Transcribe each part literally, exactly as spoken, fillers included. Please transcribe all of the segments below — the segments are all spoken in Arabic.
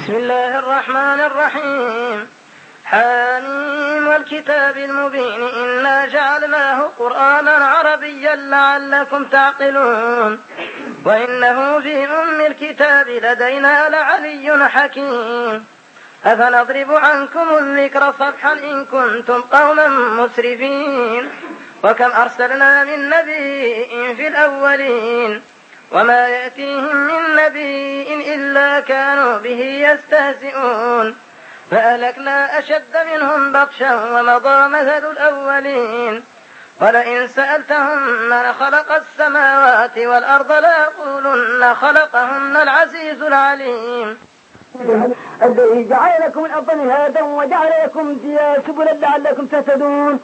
بسم الله الرحمن الرحيم. حاميم والكتاب المبين إنا جعلناه قرآنا عربيا لعلكم تعقلون وإنه في أم الكتاب لدينا لعلي حكيم. أفنضرب عنكم الذكر صفحا إن كنتم قوما مسرفين وكم أرسلنا من نبي في الأولين وما يأتيهم من نبي إلا كانوا به يستهزئون فأهلكنا أشد منهم بطشا ومضى مثل الأولين ولئن سألتهم من خلق السماوات والأرض ليقولن خلقهن العزيز العليم. الذي جعل لكم الأرض مهادا وجعل لكم فيها سبلا لعلكم تهتدون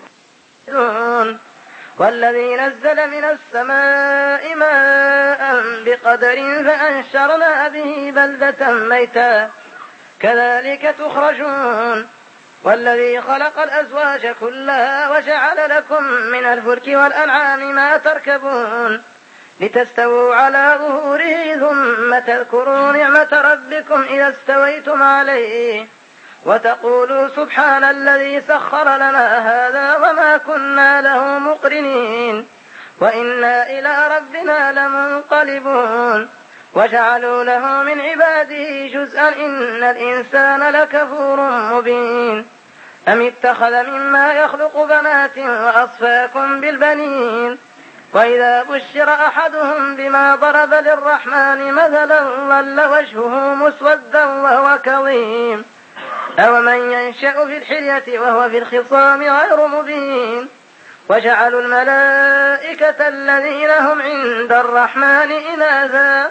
والذي نزل من السماء ماء بقدر فأنشرنا به بلدة ميتا كذلك تخرجون والذي خلق الأزواج كلها وجعل لكم من الفلك والأنعام ما تركبون لتستووا على ظهوره ثم تذكروا نعمة ربكم إذا استويتم عليه وتقولوا سبحان الذي سخر لنا هذا وما كنا له مقرنين وإنا إلى ربنا لمنقلبون وجعلوا له من عباده جزءا إن الإنسان لكفور مبين أم اتخذ مما يخلق بنات وأصفاكم بالبنين وإذا بشر أحدهم بما ضرب للرحمن مثلا ظل وجهه مسودا وهو كظيم أومن ينشأ في الحلية وهو في الخصام غير مبين وجعلوا الملائكة الذين هم عند الرحمن إناثا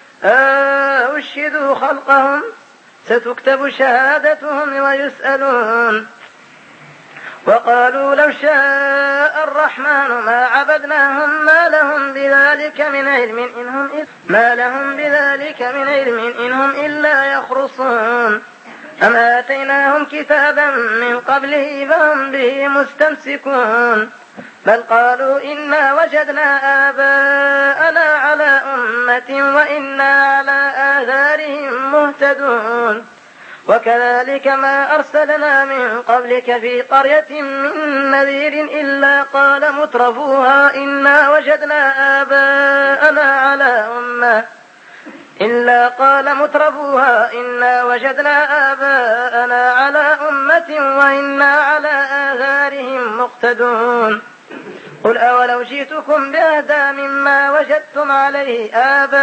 أشهدوا خلقهم ستكتب شهادتهم ويسألون وقالوا لو شاء الرحمن ما عبدناهم ما لهم بذلك من علم إنهم ما لهم بذلك من علم إنهم إلا يخرصون أم آتيناهم كتابا من قبله فهم به مستمسكون بل قالوا إنا وجدنا آباءنا على أمة وإنا على آثارهم مهتدون وكذلك ما أرسلنا من قبلك في قرية من نذير إلا قال مترفوها إنا وجدنا آباءنا على أمة إلا قال مترفوها إنا وجدنا آباءنا على أمة وإنا على آثارهم مقتدون قل أولو جئتكم بأهدى مما وجدتم عليه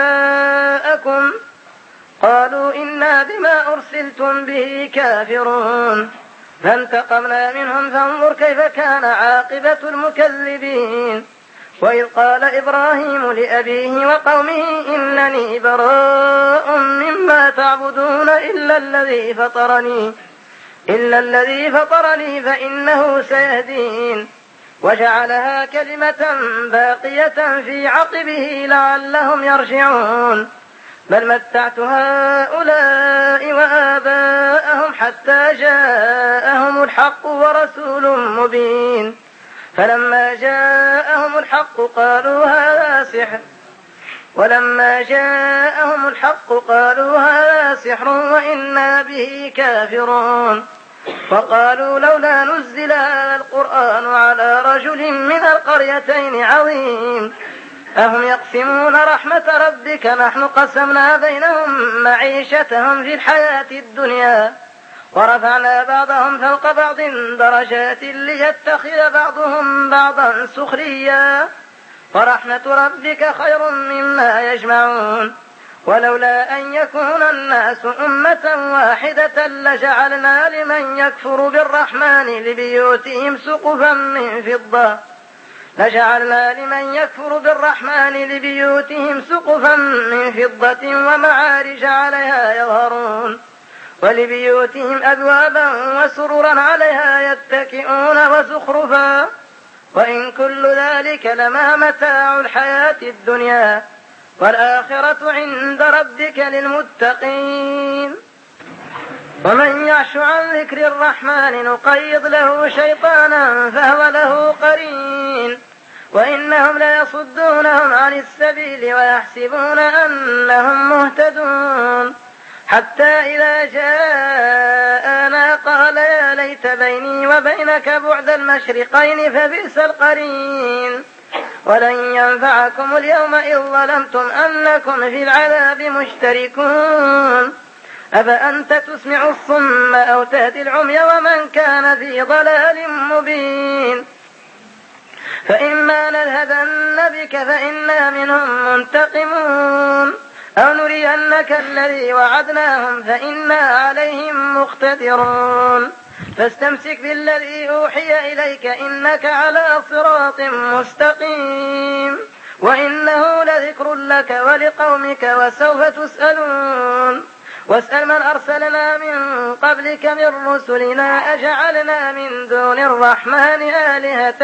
آباءكم قالوا إنا بما أرسلتم به كافرون فانتقمنا منهم فانظر كيف كان عاقبة المكذبين وإذ قال إبراهيم لأبيه وقومه إنني براء مما تعبدون إلا الذي فطرني إلا الذي فطرني فإنه سيهدين وجعلها كلمة باقية في عقبه لعلهم يرجعون بل متعت هؤلاء وآباءهم حتى جاءهم الحق ورسول مبين فلما جاءهم الحق قالوا هذا سحر ولما جاءهم الحق قالوا هذا سحر وإنا به كافرون وقالوا لولا نزل هذا القرآن على رجل من القريتين عظيم أهم يقسمون رحمة ربك نحن قسمنا بينهم معيشتهم في الحياة الدنيا ورفعنا بعضهم فوق بعض درجات ليتخذ بعضهم بعضا سخريا ورحمة ربك خير مما يجمعون ولولا أن يكون الناس أمة واحدة لجعلنا لمن يكفر بالرحمن لبيوتهم سقفا من فضة لجعلنا لمن يكفر بالرحمن لبيوتهم سقفا من فضة ومعارج عليها يظهرون ولبيوتهم أبوابا وسررا عليها يتكئون وزخرفا وإن كل ذلك لما متاع الحياة الدنيا والآخرة عند ربك للمتقين ومن يعش عن ذكر الرحمن نقيض له شيطانا فهو له قرين وإنهم ليصدونهم عن السبيل ويحسبون أنهم مهتدون حتى إذا جاءنا قال يا ليت بيني وبينك بعد المشرقين فبئس القرين ولن ينفعكم اليوم إذ ظلمتم أنكم في العذاب مشتركون أفأنت تسمع الصم أو تهدي العمي ومن كان في ضلال مبين فإما نذهبن بك فإنا منهم منتقمون أو نرينك الذي وعدناهم فإنا عليهم مقتدرون فاستمسك بالذي أوحي إليك إنك على صراط مستقيم وإنه لذكر لك ولقومك وسوف تسألون واسأل من أرسلنا من قبلك من رسلنا أجعلنا من دون الرحمن آلهة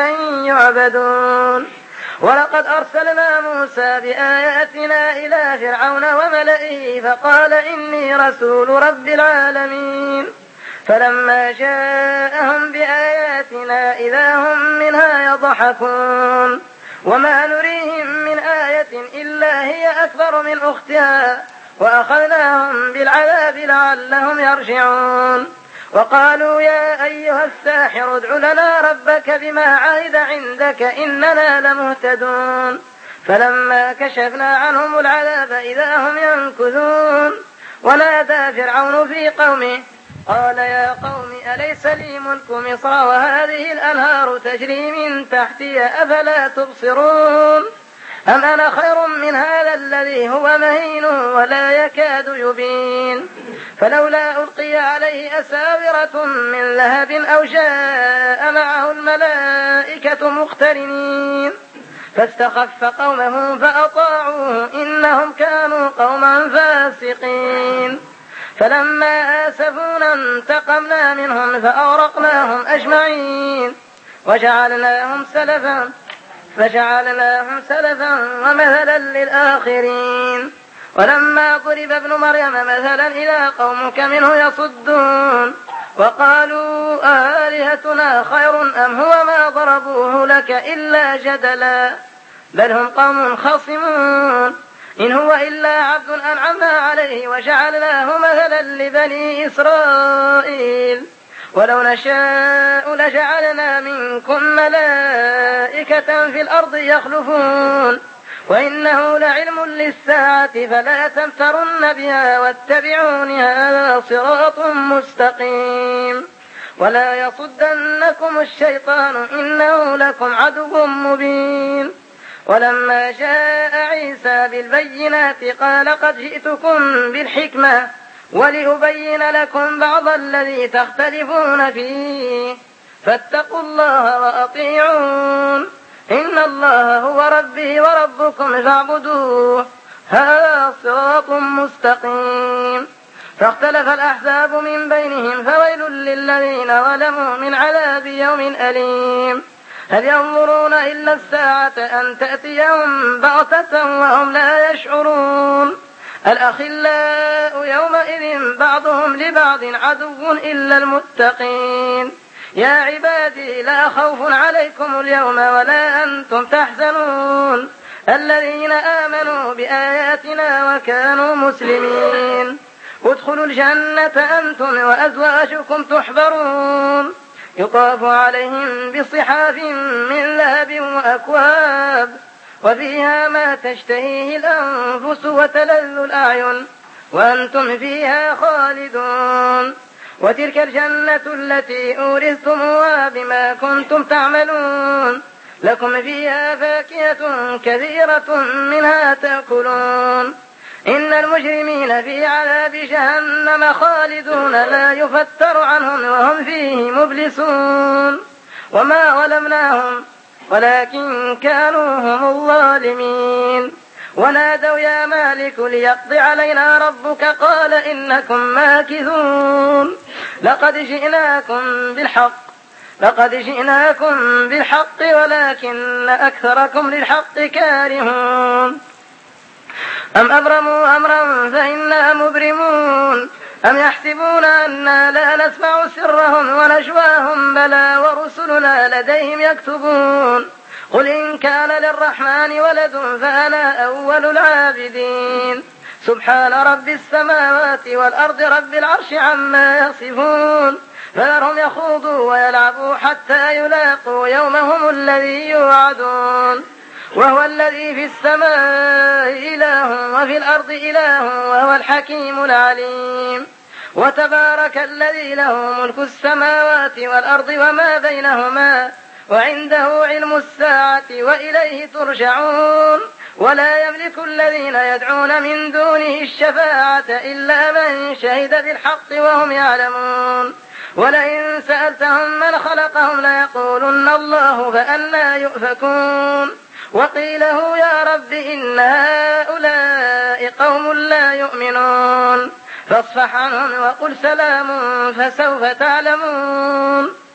يعبدون ولقد أرسلنا موسى بآياتنا إلى فرعون وملئه فقال إني رسول رب العالمين فلما جاءهم بآياتنا إذا هم منها يضحكون وما نريهم من آية إلا هي أكبر من أختها وأخذناهم بالعذاب لعلهم يرجعون وقالوا يا أيها الساحر ادع لنا ربك بما عهد عندك إننا لمهتدون فلما كشفنا عنهم العذاب إذا هم ينكثون ونادى فرعون في قومه قال يا قوم أليس لي ملك مصر وهذه الأنهار تجري من تحتي أفلا تبصرون أم أنا خير من هذا الذي هو مهين ولا يكاد يبين فلولا ألقي عليه أساورة من ذهب أو جاء معه الملائكة مقترنين فاستخف قومه فأطاعوه إنهم كانوا قوما فاسقين فلما آسفونا انتقمنا منهم فأغرقناهم أجمعين وجعلناهم سلفا فجعلناهم سلفا ومثلا للآخرين ولما ضرب ابن مريم مثلا إذا قومك منه يصدون وقالوا آلهتنا خير أم هو ما ضربوه لك إلا جدلا بل هم قوم خصمون إن هو إلا عبد أنعمنا عليه وجعلناه مثلا لبني إسرائيل ولو نشاء لجعلنا منكم ملائكة في الأرض يخلفون وإنه لعلم للساعة فلا تمترن بها واتبعون هذا صراط مستقيم ولا يصدنكم الشيطان إنه لكم عدو مبين ولما جاء عيسى بالبينات قال قد جئتكم بالحكمة ولأبين لكم بعض الذي تختلفون فيه فاتقوا الله وأطيعون إن الله هو ربي وربكم فاعبدوه هذا صراط مستقيم فاختلف الأحزاب من بينهم فويل للذين ظلموا من عذاب يوم أليم هل ينظرون إلا الساعة أن تأتيهم بغتة وهم لا يشعرون الأخلاء يومئذ بعضهم لبعض عدو إلا المتقين يا عبادي لا خوف عليكم اليوم ولا أنتم تحزنون الذين آمنوا بآياتنا وكانوا مسلمين ادخلوا الجنة أنتم وأزواجكم تحبرون يطاف عليهم بصحاف من ذهب وأكواب وفيها ما تشتهيه الأنفس وتلذ الأعين وأنتم فيها خالدون وتلك الجنة التي أورثتموها بما كنتم تعملون لكم فيها فاكهة كثيرة منها تأكلون إن المجرمين في عذاب جهنم خالدون لا يفتر عنهم وهم فيه مبلسون وما ظلمناهم ولكن كانوا هم الظالمين ونادوا يا مالك ليقض علينا ربك قال إنكم ماكثون لقد جئناكم بالحق لقد جئناكم بالحق ولكن أكثركم للحق كارهون أم أبرموا أمرا فإنا مبرمون أم يحسبون أنا لا نسمع سرهم ونجواهم بلى ورسلنا لديهم يكتبون قل إن كان للرحمن ولد فأنا أول العابدين سبحان رب السماوات والأرض رب العرش عما يصفون فذرهم يخوضوا ويلعبوا حتى يلاقوا يومهم الذي يوعدون وهو الذي في السماء إله وفي الأرض إله وهو الحكيم العليم وتبارك الذي له ملك السماوات والأرض وما بينهما وعنده علم الساعة وإليه ترجعون ولا يملك الذين يدعون من دونه الشفاعة إلا من شهد بالحق وهم يعلمون ولئن سألتهم من خلقهم ليقولن الله فأنى يؤفكون وقيله يا رب إن هؤلاء قوم لا يؤمنون فاصفح عنهم وقل سلام فسوف تعلمون.